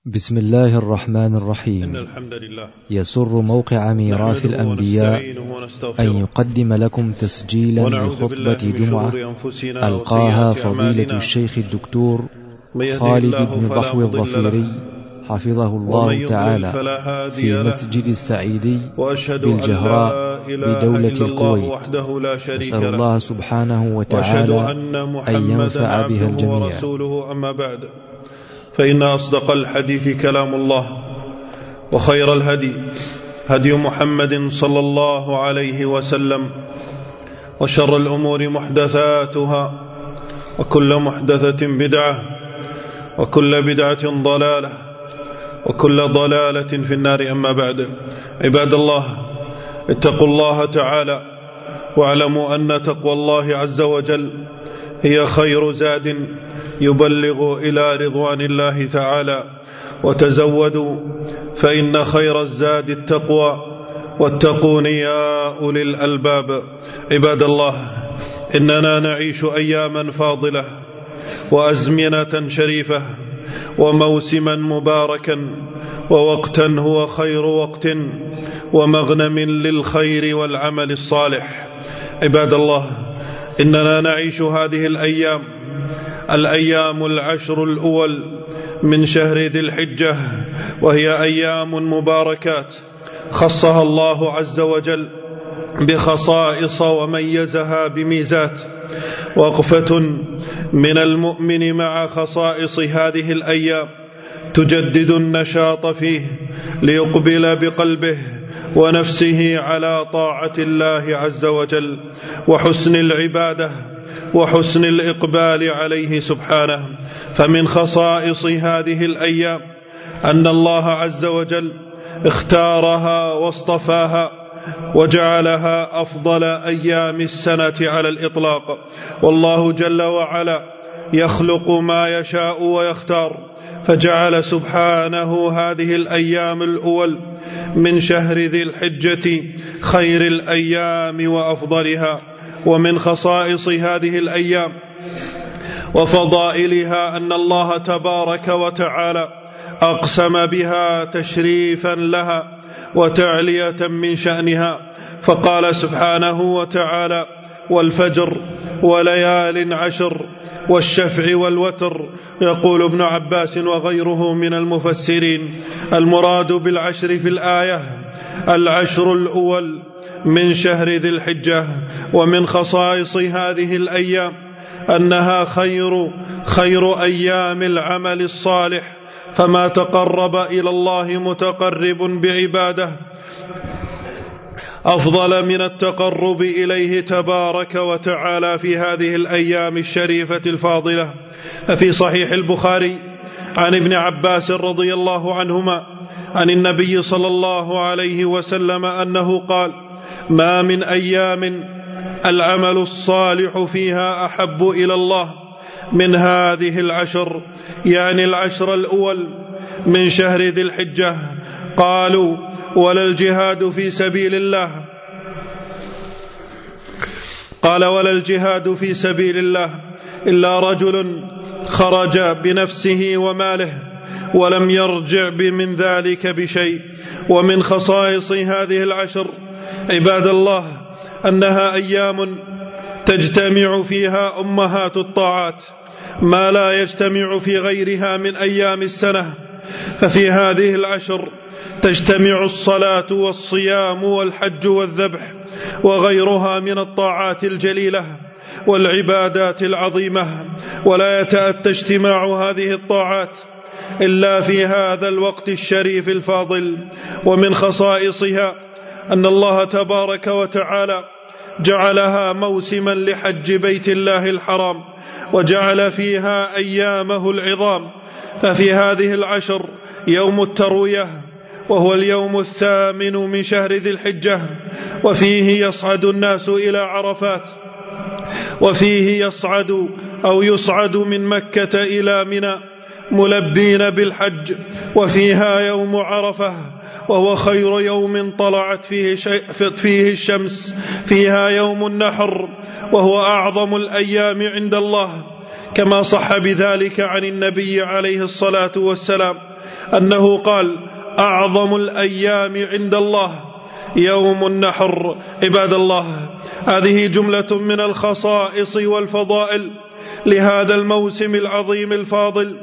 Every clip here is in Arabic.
بسم الله الرحمن الرحيم. إن الحمد لله يسر موقع ميراث الأنبياء أن يقدم لكم تسجيلا لخطبة جمعة ألقاها فضيلة الشيخ الدكتور خالد بن ضحو الظفيري حفظه الله تعالى في مسجد السعيدي بالجهراء بدولة الكويت. نسأل الله سبحانه وتعالى أن ينفع بها الجميع. أما بعد، فإن أصدق الحديث كلام الله، وخير الهدي هدي محمد صلى الله عليه وسلم، وشر الأمور محدثاتها، وكل محدثة بدعة، وكل بدعة ضلالة، وكل ضلالة في النار. أما بعد، عباد الله، اتقوا الله تعالى، واعلموا أن تقوى الله عز وجل هي خير زاد يبلغ إلى رضوان الله تعالى. وتزودوا فإن خير الزاد التقوى، واتقون يا أولي الألباب. عباد الله، إننا نعيش أياما فاضلة وأزمنة شريفة وموسما مباركا، ووقتا هو خير وقت، ومغنم للخير والعمل الصالح. عباد الله، إننا نعيش هذه الأيام العشر الأول من شهر ذي الحجة، وهي أيام مباركات خصها الله عز وجل بخصائص وميزها بميزات. وقفة من المؤمن مع خصائص هذه الأيام تجدد النشاط فيه ليقبل بقلبه ونفسه على طاعة الله عز وجل، وحسن العبادة، وحسن الإقبال عليه سبحانه. فمن خصائص هذه الأيام أن الله عز وجل اختارها واصطفاها وجعلها أفضل أيام السنة على الإطلاق. والله جل وعلا يخلق ما يشاء ويختار، فجعل سبحانه هذه الأيام الأول من شهر ذي الحجة خير الأيام وأفضلها. ومن خصائص هذه الأيام وفضائلها أن الله تبارك وتعالى أقسم بها تشريفا لها وتعلية من شأنها، فقال سبحانه وتعالى: والفجر وليال عشر والشفع والوتر. يقول ابن عباس وغيره من المفسرين: المراد بالعشر في الآية العشر الأول من شهر ذي الحجة. ومن خصائص هذه الأيام أنها خير أيام العمل الصالح، فما تقرب إلى الله متقرب بعباده أفضل من التقرب إليه تبارك وتعالى في هذه الأيام الشريفة الفاضلة. ففي صحيح البخاري عن ابن عباس رضي الله عنهما عن النبي صلى الله عليه وسلم أنه قال: ما من أيام العمل الصالح فيها أحب إلى الله من هذه العشر، يعني العشر الأول من شهر ذي الحجة. قالوا: ولا الجهاد في سبيل الله؟ قال: ولا الجهاد في سبيل الله إلا رجل خرج بنفسه وماله ولم يرجع من ذلك بشيء. ومن خصائص هذه العشر عباد الله أنها أيام تجتمع فيها أمهات الطاعات ما لا يجتمع في غيرها من أيام السنة. ففي هذه العشر تجتمع الصلاة والصيام والحج والذبح وغيرها من الطاعات الجليلة والعبادات العظيمة، ولا يتأتى اجتماع هذه الطاعات إلا في هذا الوقت الشريف الفاضل. ومن خصائصها أن الله تبارك وتعالى جعلها موسما لحج بيت الله الحرام، وجعل فيها أيامه العظام. ففي هذه العشر يوم التروية، وهو اليوم 8 من شهر ذي الحجة، وفيه يصعد الناس إلى عرفات، وفيه يصعد من مكة إلى منى ملبين بالحج. وفيها يوم عرفة، وهو خير يوم طلعت فيه الشمس. فيها يوم النحر، وهو أعظم الأيام عند الله، كما صح بذلك عن النبي عليه الصلاة والسلام أنه قال: أعظم الأيام عند الله يوم النحر. عباد الله، هذه جملة من الخصائص والفضائل لهذا الموسم العظيم الفاضل.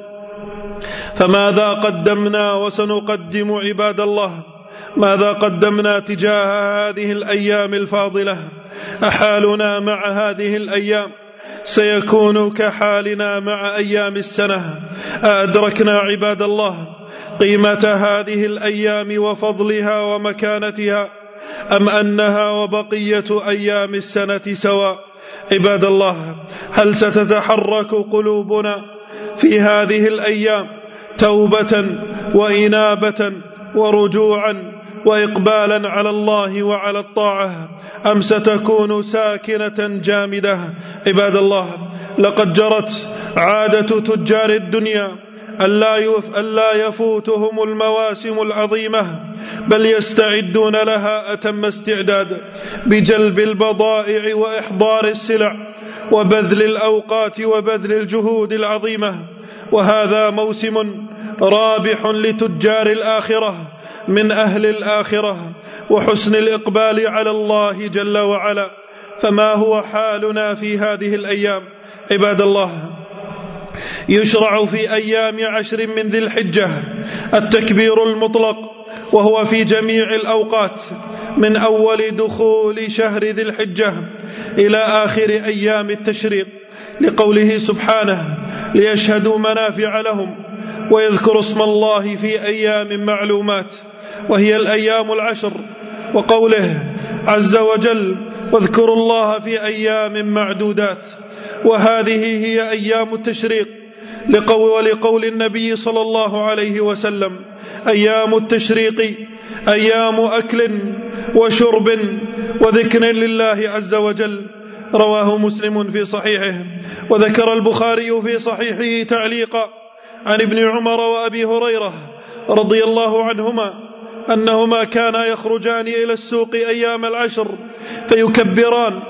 فماذا قدمنا وسنقدم عباد الله؟ ماذا قدمنا تجاه هذه الأيام الفاضلة؟ أحالنا مع هذه الأيام سيكون كحالنا مع أيام السنة. أدركنا عباد الله قيمة هذه الأيام وفضلها ومكانتها، أم أنها وبقية أيام السنة سواء؟ عباد الله، هل ستتحرك قلوبنا في هذه الأيام توبة وإنابة ورجوعا وإقبالا على الله وعلى الطاعة، أم ستكون ساكنة جامدة؟ عباد الله، لقد جرت عادة تجار الدنيا ألا يفوتهم المواسم العظيمة، بل يستعدون لها أتم استعداد بجلب البضائع وإحضار السلع وبذل الأوقات وبذل الجهود العظيمة. وهذا موسم رابح لتجار الآخرة من أهل الآخرة وحسن الإقبال على الله جل وعلا. فما هو حالنا في هذه الأيام؟ عباد الله، يشرع في أيام 10 من ذي الحجة التكبير المطلق، وهو في جميع الأوقات من أول دخول شهر ذي الحجة إلى آخر أيام التشريق، لقوله سبحانه: ليشهدوا منافع لهم ويذكروا اسم الله في أيام معلومات، وهي الأيام 10، وقوله عز وجل: واذكروا الله في أيام معدودات. وهذه هي أيام التشريق، ولقول النبي صلى الله عليه وسلم: أيام التشريق أيام أكل وشرب وذكر لله عز وجل. رواه مسلم في صحيحه. وذكر البخاري في صحيحه تعليقا عن ابن عمر وأبي هريرة رضي الله عنهما أنهما كانا يخرجان إلى السوق أيام 10 فيكبران،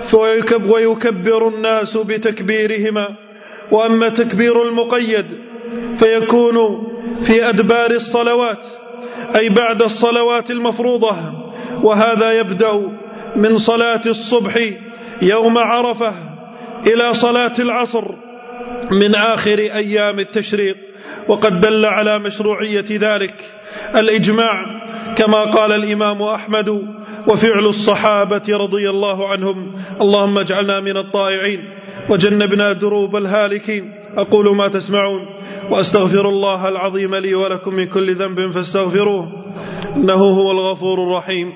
ويكبر الناس بتكبيرهما. وأما تكبير المقيد فيكون في أدبار الصلوات، أي بعد الصلوات المفروضة، وهذا يبدأ من صلاة الصبح يوم عرفة إلى صلاة العصر من آخر أيام التشريق. وقد دل على مشروعية ذلك الإجماع، كما قال الإمام أحمد وفعل الصحابة رضي الله عنهم. اللهم اجعلنا من الطائعين وجنبنا دروب الهالكين. أقول ما تسمعون وأستغفر الله العظيم لي ولكم من كل ذنب فاستغفروه، إنه هو الغفور الرحيم.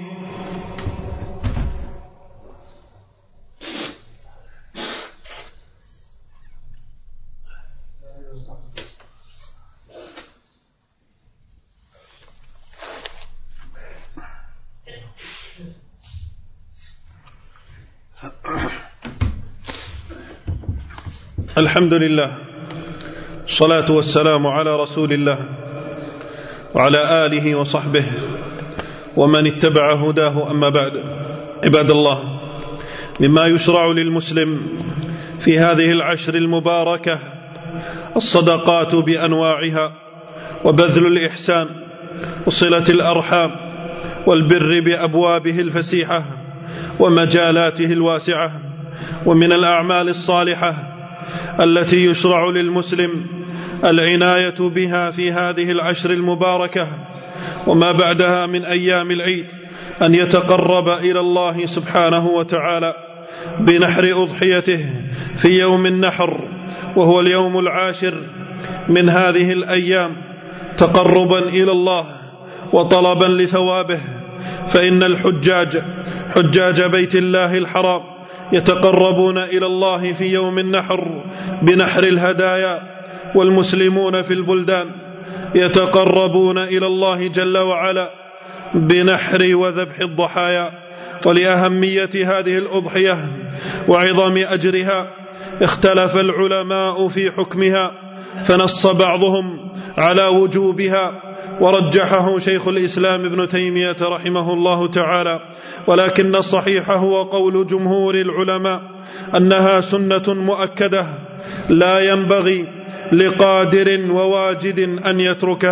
الحمد لله، الصلاة والسلام على رسول الله وعلى آله وصحبه ومن اتبع هداه، أما بعد. عباد الله، مما يشرع للمسلم في هذه 10 المباركة الصدقات بأنواعها، وبذل الإحسان وصلة الأرحام والبر بأبوابه الفسيحة ومجالاته الواسعة. ومن الأعمال الصالحة التي يشرع للمسلم العناية بها في هذه 10 المباركة وما بعدها من أيام العيد أن يتقرب إلى الله سبحانه وتعالى بنحر أضحيته في يوم النحر، وهو اليوم 10 من هذه الأيام، تقربا إلى الله وطلبا لثوابه. فإن حجاج بيت الله الحرام يتقربون إلى الله في يوم النحر بنحر الهدايا، والمسلمون في البلدان يتقربون إلى الله جل وعلا بنحر وذبح الضحايا. ولأهمية هذه الأضحية وعظم أجرها اختلف العلماء في حكمها، فنص بعضهم على وجوبها ورجحه شيخ الإسلام ابن تيمية رحمه الله تعالى، ولكن الصحيح هو قول جمهور العلماء أنها سنة مؤكدة لا ينبغي لقادر وواجد أن يتركها،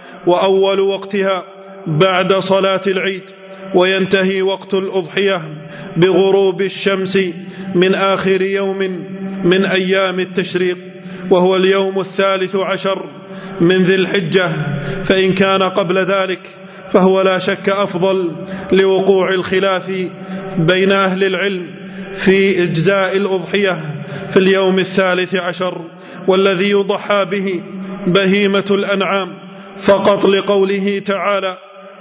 وأول وقتها بعد صلاة العيد، وينتهي وقت الأضحية بغروب الشمس من آخر يوم من أيام التشريق، وهو اليوم 13 من ذي الحجة، فإن كان قبل ذلك فهو لا شك أفضل لوقوع الخلاف بين أهل العلم في إجزاء الأضحية في اليوم 13، والذي يضحى به بهيمة الأنعام فقط، لقوله تعالى: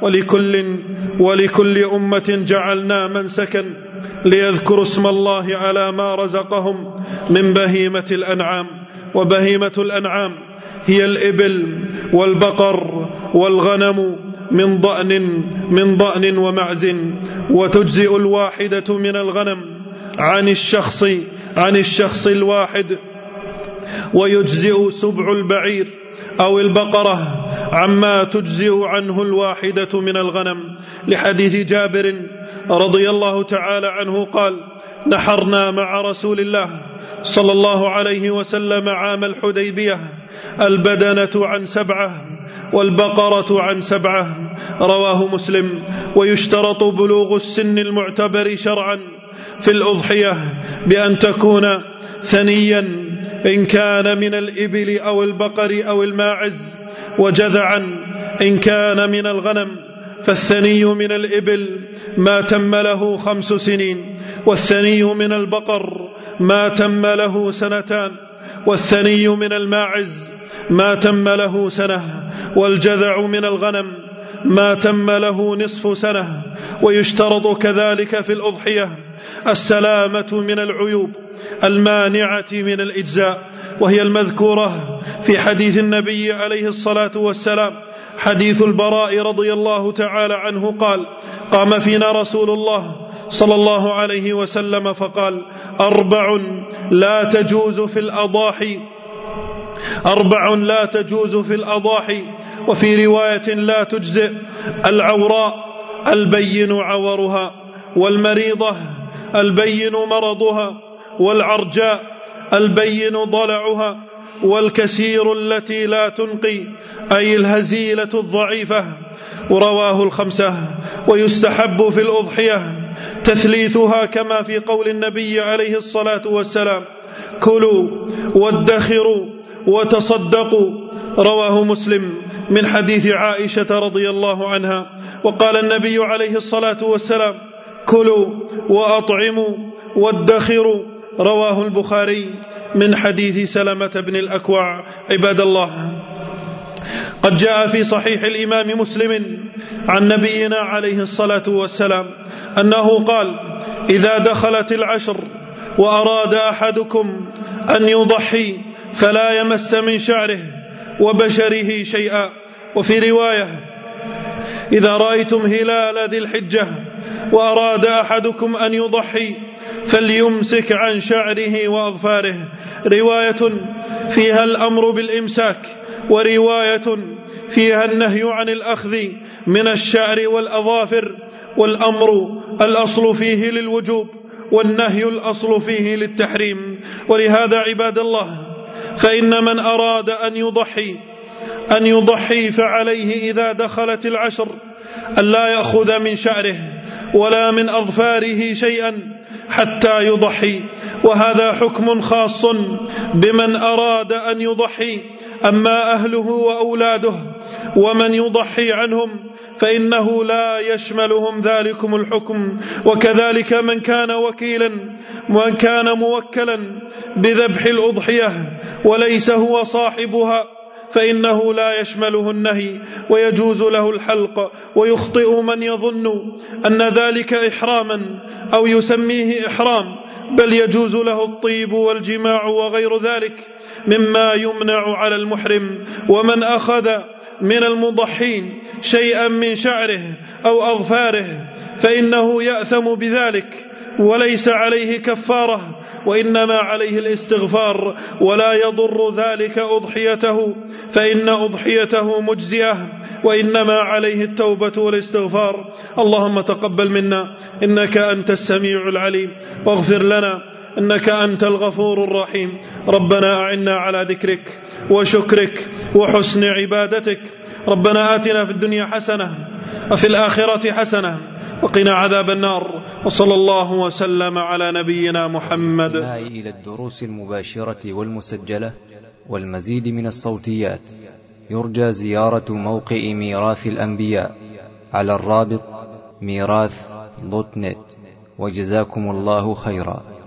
ولكل أمة جعلنا منسكا ليذكروا اسم الله على ما رزقهم من بهيمة الأنعام. وبهيمة الأنعام هي الإبل والبقر والغنم من ضأن ومعز، وتجزئ الواحدة من الغنم عن الشخص الواحد، ويجزئ سبع البعير أو البقرة عما تجزئ عنه الواحدة من الغنم، لحديث جابر رضي الله تعالى عنه قال: نحرنا مع رسول الله صلى الله عليه وسلم عام الحديبية البدنة عن 7 والبقرة عن 7، رواه مسلم. ويشترط بلوغ السن المعتبر شرعا في الأضحية بأن تكون ثنيا إن كان من الإبل أو البقر أو الماعز، وجذعا إن كان من الغنم. فالثني من الإبل ما تم له 5 سنين، والثني من البقر ما تم له 2 سنين، والثني من الماعز ما تم له 1 سنة، والجذع من الغنم ما تم له نصف سنة. ويشترط كذلك في الأضحية السلامة من العيوب المانعة من الإجزاء، وهي المذكورة في حديث النبي عليه الصلاة والسلام، حديث البراء رضي الله تعالى عنه قال: قام فينا رسول الله صلى الله عليه وسلم فقال: 4 لا تجوز في الأضاحي، وفي رواية لا تجزئ: العوراء البين عورها، والمريضة البين مرضها، والعرجاء البين ضلعها، والكسير التي لا تنقي، أي الهزيلة الضعيفة. رواه 5. ويستحب في الأضحية تثليثها كما في قول النبي عليه الصلاة والسلام: كلوا وادخروا وتصدقوا، رواه مسلم من حديث عائشة رضي الله عنها. وقال النبي عليه الصلاة والسلام: كلوا وأطعموا وادخروا، رواه البخاري من حديث سلمة بن الأكوع. عباد الله، قد جاء في صحيح الإمام مسلم عن نبينا عليه الصلاة والسلام أنه قال: إذا دخلت العشر وأراد أحدكم أن يضحي فلا يمس من شعره وبشره شيئا. وفي رواية: إذا رأيتم هلال ذي الحجة وأراد أحدكم أن يضحي فليمسك عن شعره وأظفاره. رواية فيها الأمر بالإمساك، ورواية فيها النهي عن الأخذ من الشعر والأظافر، والأمر الأصل فيه للوجوب، والنهي الأصل فيه للتحريم. ولهذا عباد الله، فإن من أراد أن يضحي فعليه إذا دخلت العشر أن لا يأخذ من شعره ولا من أظفاره شيئا حتى يضحي، وهذا حكم خاص بمن أراد أن يضحي. أما أهله وأولاده ومن يضحي عنهم فإنه لا يشملهم ذلكم الحكم. وكذلك من كان موكلا بذبح الأضحية وليس هو صاحبها فإنه لا يشمله النهي، ويجوز له الحلق. ويخطئ من يظن أن ذلك إحراما أو يسميه إحرام، بل يجوز له الطيب والجماع وغير ذلك مما يمنع على المحرم. ومن أخذ من المضحين شيئا من شعره أو أظفاره فإنه يأثم بذلك، وليس عليه كفارة، وإنما عليه الاستغفار، ولا يضر ذلك أضحيته، فإن أضحيته مجزئة، وإنما عليه التوبة والاستغفار. اللهم تقبل منا إنك أنت السميع العليم، واغفر لنا إنك أنت الغفور الرحيم. ربنا أعنا على ذكرك وشكرك وحسن عبادتك. ربنا آتنا في الدنيا حسنة وفي الآخرة حسنة وقنا عذاب النار. وصلى الله وسلم على نبينا محمد. إلى الدروس المباشرة والمسجلة والمزيد من الصوتيات يرجى زيارة موقع ميراث الأنبياء على الرابط ميراث.net. وجزاكم الله خيرا.